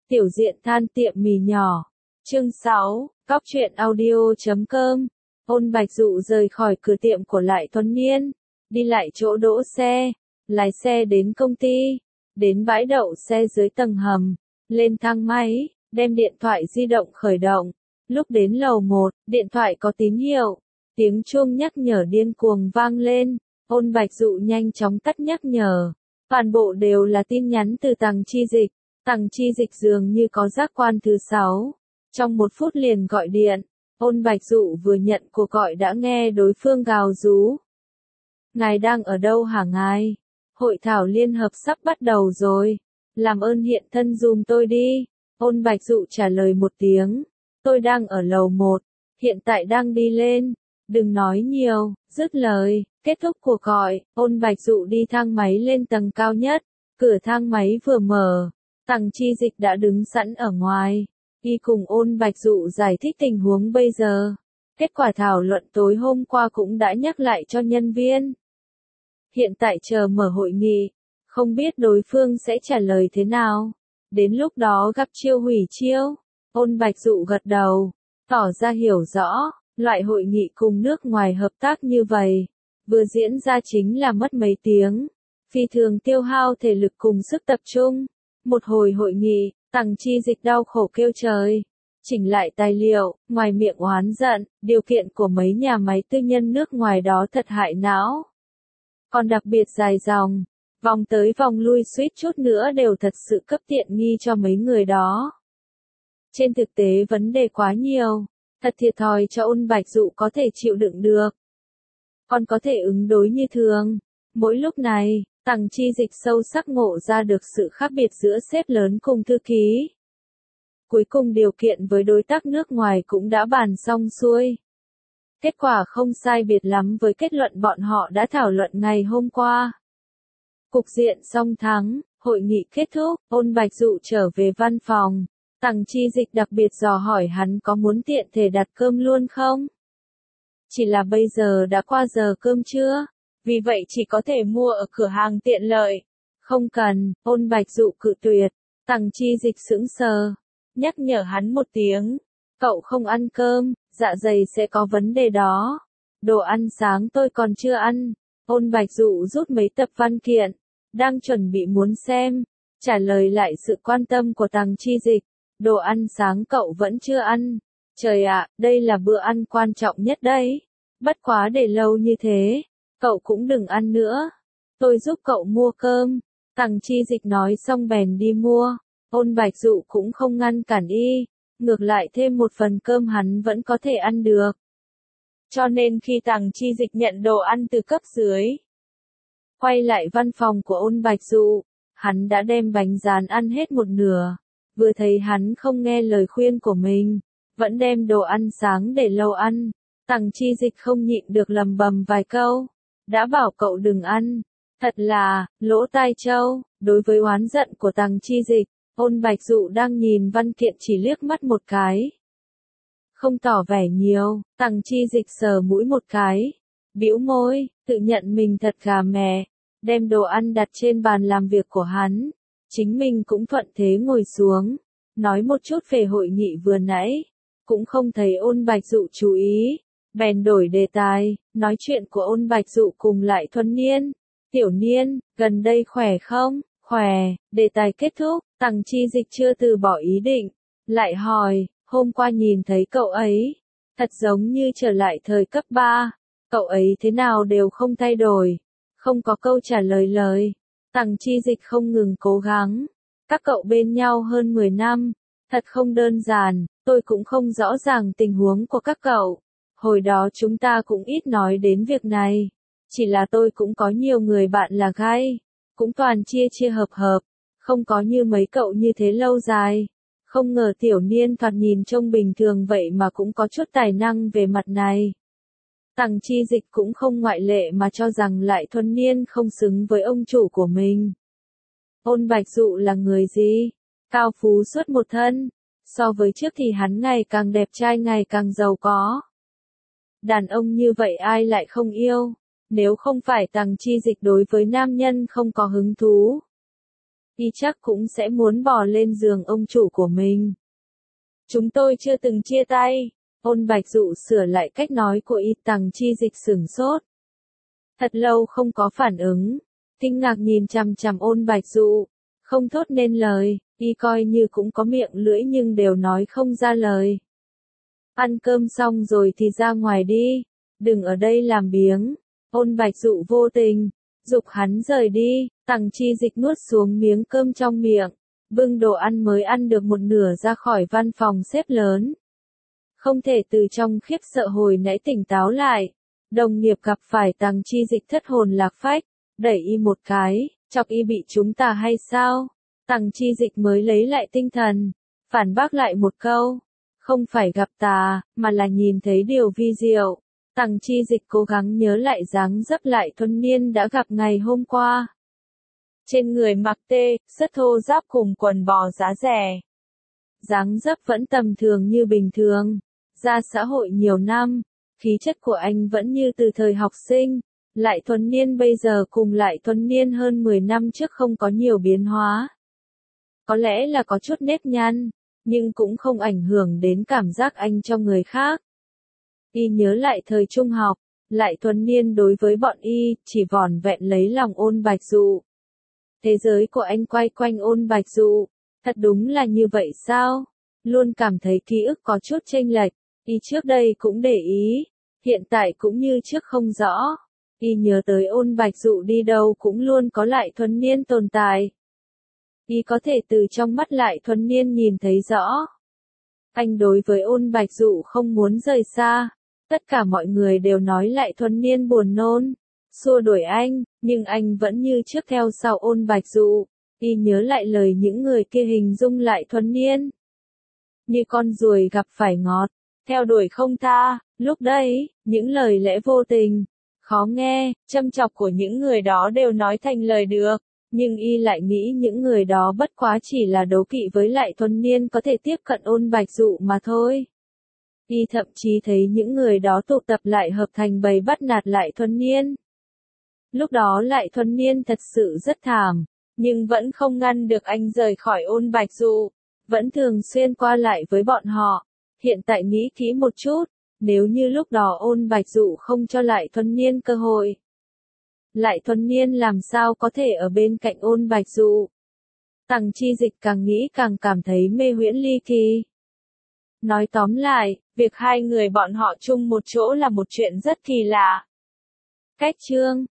Tiểu diện than tiệm mì nhỏ. Chương 6, Góc truyện audio.com. Ôn Bạch Dụ rời khỏi cửa tiệm của Lại Tuấn Niên, đi lại chỗ đỗ xe, lái xe đến công ty, đến bãi đậu xe dưới tầng hầm, lên thang máy, đem điện thoại di động khởi động. Lúc đến lầu 1, điện thoại có tín hiệu, tiếng chuông nhắc nhở điên cuồng vang lên. Ôn Bạch Dụ nhanh chóng tắt nhắc nhở. Toàn bộ đều là tin nhắn từ Tằng Chi Dịch. Tằng Chi Dịch dường như có giác quan thứ 6. Trong 1 phút liền gọi điện. Ôn Bạch Dụ vừa nhận cuộc gọi đã nghe đối phương gào rú. Ngài đang ở đâu hả ngài? Hội thảo liên hợp sắp bắt đầu rồi. Làm ơn hiện thân dùm tôi đi. Ôn Bạch Dụ trả lời một tiếng. Tôi đang ở lầu 1. Hiện tại đang đi lên. Đừng nói nhiều. Dứt lời. Kết thúc cuộc gọi. Ôn Bạch Dụ đi thang máy lên tầng cao nhất. Cửa thang máy vừa mở. Tằng Chi Dịch đã đứng sẵn ở ngoài. Y cùng Ôn Bạch Dụ giải thích tình huống bây giờ. Kết quả thảo luận tối hôm qua cũng đã nhắc lại cho nhân viên. Hiện tại chờ mở hội nghị. Không biết đối phương sẽ trả lời thế nào. Đến lúc đó gặp chiêu hủy chiêu. Ôn Bạch Dụ gật đầu. Tỏ ra hiểu rõ. Loại hội nghị cùng nước ngoài hợp tác như vậy. Vừa diễn ra chính là mất mấy tiếng. Phi thường tiêu hao thể lực cùng sức tập trung. Một hồi hội nghị, Tằng Chi Dịch đau khổ kêu trời. Chỉnh lại tài liệu, ngoài miệng oán giận, điều kiện của mấy nhà máy tư nhân nước ngoài đó thật hại não. Còn đặc biệt dài dòng, vòng tới vòng lui suýt chút nữa đều thật sự cấp tiện nghi cho mấy người đó. Trên thực tế vấn đề quá nhiều, thật thiệt thòi cho Ôn Bạch Dụ có thể chịu đựng được. Còn có thể ứng đối như thường. Mỗi lúc này, Tằng Chi Dịch sâu sắc ngộ ra được sự khác biệt giữa sếp lớn cùng thư ký. Cuối cùng điều kiện với đối tác nước ngoài cũng đã bàn xong xuôi. Kết quả không sai biệt lắm với kết luận bọn họ đã thảo luận ngày hôm qua. Cục diện song thắng, hội nghị kết thúc, Ôn Bạch Dụ trở về văn phòng. Tằng Chi Dịch đặc biệt dò hỏi hắn có muốn tiện thể đặt cơm luôn không? Chỉ là bây giờ đã qua giờ cơm trưa, vì vậy chỉ có thể mua ở cửa hàng tiện lợi. Không cần, Ôn Bạch Dụ cự tuyệt. Tằng Chi Dịch sững sờ, nhắc nhở hắn một tiếng. Cậu không ăn cơm, dạ dày sẽ có vấn đề đó. Đồ ăn sáng tôi còn chưa ăn. Ôn Bạch Dụ rút mấy tập văn kiện, đang chuẩn bị muốn xem, trả lời lại sự quan tâm của Tằng Chi Dịch. Đồ ăn sáng cậu vẫn chưa ăn. Trời ạ, đây là bữa ăn quan trọng nhất đấy. Bất quá để lâu như thế, cậu cũng đừng ăn nữa. Tôi giúp cậu mua cơm. Tằng Chi Dịch nói xong bèn đi mua. Ôn Bạch Dụ cũng không ngăn cản y. Ngược lại thêm một phần cơm hắn vẫn có thể ăn được. Cho nên khi Tằng Chi Dịch nhận đồ ăn từ cấp dưới, quay lại văn phòng của Ôn Bạch Dụ, hắn đã đem bánh rán ăn hết một nửa. Vừa thấy hắn không nghe lời khuyên của mình, vẫn đem đồ ăn sáng để lâu ăn. Tằng Chi Dịch không nhịn được lầm bầm vài câu. Đã bảo cậu đừng ăn. Thật là, lỗ tai trâu. Đối với oán giận của Tằng Chi Dịch, Ôn Bạch Dụ đang nhìn văn kiện chỉ liếc mắt một cái. Không tỏ vẻ nhiều, Tằng Chi Dịch sờ mũi một cái. Bĩu môi, tự nhận mình thật gà mẹ. Đem đồ ăn đặt trên bàn làm việc của hắn. Chính mình cũng thuận thế ngồi xuống. Nói một chút về hội nghị vừa nãy. Cũng không thấy Ôn Bạch Dụ chú ý. Bèn đổi đề tài, nói chuyện của Ôn Bạch Dụ cùng Lại Thuần Niên. Tiểu Niên, gần đây khỏe không? Khỏe. Đề tài kết thúc, Tằng Chi Dịch chưa từ bỏ ý định. Lại hỏi, hôm qua nhìn thấy cậu ấy. Thật giống như trở lại thời cấp 3. Cậu ấy thế nào đều không thay đổi. Không có câu trả lời lời. Tằng Chi Dịch không ngừng cố gắng. Các cậu bên nhau hơn 10 năm. Thật không đơn giản, tôi cũng không rõ ràng tình huống của các cậu. Hồi đó chúng ta cũng ít nói đến việc này. Chỉ là tôi cũng có nhiều người bạn là gay. Cũng toàn chia chia hợp hợp. Không có như mấy cậu như thế lâu dài. Không ngờ Tiểu Niên thoạt nhìn trông bình thường vậy mà cũng có chút tài năng về mặt này. Tằng Chi Dịch cũng không ngoại lệ mà cho rằng Lại Thuần Niên không xứng với ông chủ của mình. Ôn Bạch Dụ là người gì? Cao phú suốt một thân. So với trước thì hắn ngày càng đẹp trai ngày càng giàu có. Đàn ông như vậy ai lại không yêu? Nếu không phải Tằng Chi Dịch đối với nam nhân không có hứng thú. y chắc cũng sẽ muốn bò lên giường ông chủ của mình. Chúng tôi chưa từng chia tay. Ôn Bạch Dụ sửa lại cách nói của y. Tằng Chi Dịch sửng sốt. Thật lâu không có phản ứng. Kinh ngạc nhìn chằm chằm Ôn Bạch Dụ. Không thốt nên lời, y coi như cũng có miệng lưỡi nhưng đều nói không ra lời. Ăn cơm xong rồi thì ra ngoài đi. Đừng ở đây làm biếng. Ôn Bạch Dụ vô tình giục hắn rời đi. Tằng Chi Dịch nuốt xuống miếng cơm trong miệng, bưng đồ ăn mới ăn được một nửa ra khỏi văn phòng xếp lớn. Không thể từ trong khiếp sợ hồi nãy tỉnh táo lại. Đồng nghiệp gặp phải Tằng Chi Dịch thất hồn lạc phách, đẩy y một cái, chọc y bị chúng ta hay sao? Tằng Chi Dịch mới lấy lại tinh thần, phản bác lại một câu. Không phải gặp tà, mà là nhìn thấy điều vi diệu. Tằng Chi Dịch cố gắng nhớ lại dáng dấp Lại Thuần Niên đã gặp ngày hôm qua. Trên người mặc tê, sất thô giáp cùng quần bò giá rẻ. Dáng dấp vẫn tầm thường như bình thường. Ra xã hội nhiều năm, khí chất của anh vẫn như từ thời học sinh. Lại Thuần Niên bây giờ cùng Lại Thuần Niên hơn 10 năm trước không có nhiều biến hóa. Có lẽ là có chút nếp nhăn, nhưng cũng không ảnh hưởng đến cảm giác anh cho người khác. Y nhớ lại thời trung học, Lại Thuần Niên đối với bọn y chỉ vỏn vẹn lấy lòng Ôn Bạch Dụ. Thế giới của anh quay quanh Ôn Bạch Dụ. Thật đúng là như vậy sao? Luôn cảm thấy ký ức có chút chênh lệch. Y trước đây cũng để ý, hiện tại cũng như trước không rõ. Y nhớ tới Ôn Bạch Dụ đi đâu cũng luôn có Lại Thuần Niên tồn tại. Y có thể từ trong mắt Lại Thuần Niên nhìn thấy rõ. Anh đối với Ôn Bạch Dụ không muốn rời xa. Tất cả mọi người đều nói Lại Thuần Niên buồn nôn, xua đuổi anh, nhưng anh vẫn như trước theo sau Ôn Bạch Dụ. Y nhớ lại lời những người kia hình dung Lại Thuần Niên như con ruồi gặp phải ngọt, theo đuổi không tha. Lúc đấy, những lời lẽ vô tình, khó nghe, châm chọc của những người đó đều nói thành lời được, nhưng y lại nghĩ những người đó bất quá chỉ là đố kỵ với Lại Thuần Niên có thể tiếp cận Ôn Bạch Dụ mà thôi. Y thậm chí thấy những người đó tụ tập lại hợp thành bầy bắt nạt Lại Thuần Niên. Lúc đó Lại Thuần Niên thật sự rất thảm, nhưng vẫn không ngăn được anh rời khỏi Ôn Bạch Dụ, vẫn thường xuyên qua lại với bọn họ. Hiện tại nghĩ kỹ một chút, nếu như lúc đó Ôn Bạch Dụ không cho Lại Thuần Niên cơ hội, Lại Thuần Niên làm sao có thể ở bên cạnh Ôn Bạch Dụ? Tằng Chi Dịch càng nghĩ càng cảm thấy mê huyễn ly kỳ. Nói tóm lại, việc hai người bọn họ chung một chỗ là một chuyện rất kỳ lạ. Cách chương